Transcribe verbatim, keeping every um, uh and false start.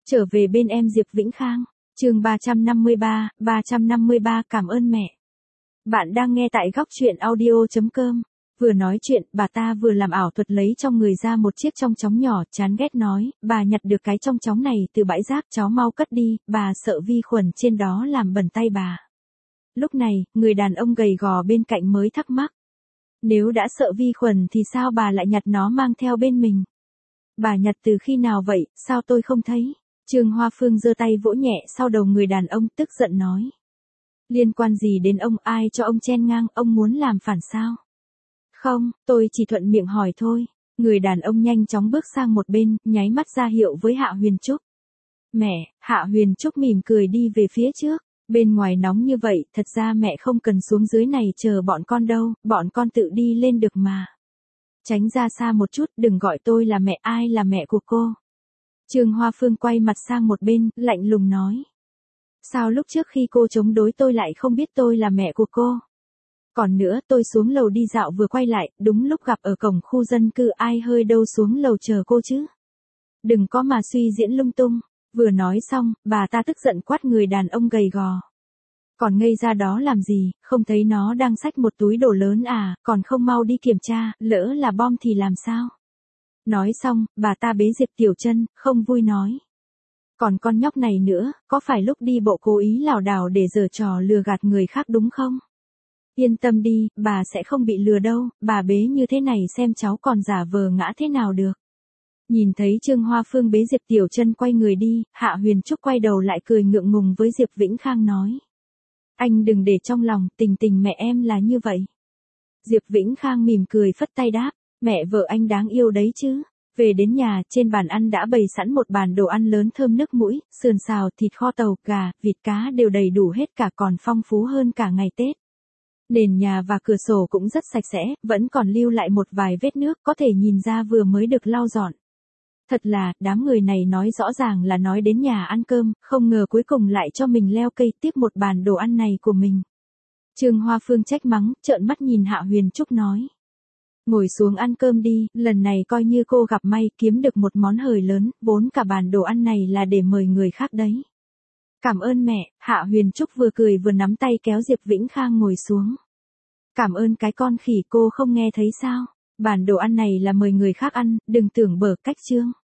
Trở về bên em Diệp Vĩnh Khang, chương ba trăm năm mươi ba, ba trăm năm mươi ba cảm ơn mẹ. Bạn đang nghe tại góc truyện audio chấm com. Vừa nói chuyện, bà ta vừa làm ảo thuật lấy trong người ra một chiếc trong chóng nhỏ, chán ghét nói, bà nhặt được cái trong chóng này từ bãi rác, cháu mau cất đi, bà sợ vi khuẩn trên đó làm bẩn tay bà. Lúc này, người đàn ông gầy gò bên cạnh mới thắc mắc. Nếu đã sợ vi khuẩn thì sao bà lại nhặt nó mang theo bên mình? Bà nhặt từ khi nào vậy, sao tôi không thấy? Trương Hoa Phương giơ tay vỗ nhẹ sau đầu người đàn ông tức giận nói. Liên quan gì đến ông, ai cho ông chen ngang, ông muốn làm phản sao? Không, tôi chỉ thuận miệng hỏi thôi. Người đàn ông nhanh chóng bước sang một bên, nháy mắt ra hiệu với Hạ Huyền Trúc. Mẹ, Hạ Huyền Trúc mỉm cười đi về phía trước. Bên ngoài nóng như vậy, thật ra mẹ không cần xuống dưới này chờ bọn con đâu, bọn con tự đi lên được mà. Tránh ra xa một chút, đừng gọi tôi là mẹ, ai là mẹ của cô? Trương Hoa Phương quay mặt sang một bên, lạnh lùng nói. Sao lúc trước khi cô chống đối tôi lại không biết tôi là mẹ của cô? Còn nữa, tôi xuống lầu đi dạo vừa quay lại, đúng lúc gặp ở cổng khu dân cư, ai hơi đâu xuống lầu chờ cô chứ? Đừng có mà suy diễn lung tung. Vừa nói xong, bà ta tức giận quát người đàn ông gầy gò. Còn ngây ra đó làm gì, không thấy nó đang xách một túi đồ lớn à, còn không mau đi kiểm tra, lỡ là bom thì làm sao? Nói xong, bà ta bế Diệp Tiểu Trân, không vui nói. Còn con nhóc này nữa, có phải lúc đi bộ cố ý lảo đảo để giở trò lừa gạt người khác đúng không? Yên tâm đi, bà sẽ không bị lừa đâu, bà bế như thế này xem cháu còn giả vờ ngã thế nào được. Nhìn thấy Trương Hoa Phương bế Diệp Tiểu Trân quay người đi, Hạ Huyền Trúc quay đầu lại cười ngượng ngùng với Diệp Vĩnh Khang nói. Anh đừng để trong lòng, tình tình mẹ em là như vậy. Diệp Vĩnh Khang mỉm cười phất tay đáp, mẹ vợ anh đáng yêu đấy chứ. Về đến nhà, trên bàn ăn đã bày sẵn một bàn đồ ăn lớn thơm nước mũi, sườn xào, thịt kho tàu, gà, vịt cá đều đầy đủ hết cả, còn phong phú hơn cả ngày Tết. Nền nhà và cửa sổ cũng rất sạch sẽ, vẫn còn lưu lại một vài vết nước, có thể nhìn ra vừa mới được lau dọn. Thật là, đám người này nói rõ ràng là nói đến nhà ăn cơm, không ngờ cuối cùng lại cho mình leo cây tiếp một bàn đồ ăn này của mình. Trương Hoa Phương trách mắng, trợn mắt nhìn Hạ Huyền Trúc nói. Ngồi xuống ăn cơm đi, lần này coi như cô gặp may, kiếm được một món hời lớn, vốn cả bàn đồ ăn này là để mời người khác đấy. Cảm ơn mẹ, Hạ Huyền Trúc vừa cười vừa nắm tay kéo Diệp Vĩnh Khang ngồi xuống. Cảm ơn cái con khỉ, cô không nghe thấy sao? Bàn đồ ăn này là mời người khác ăn, đừng tưởng bở cách Trương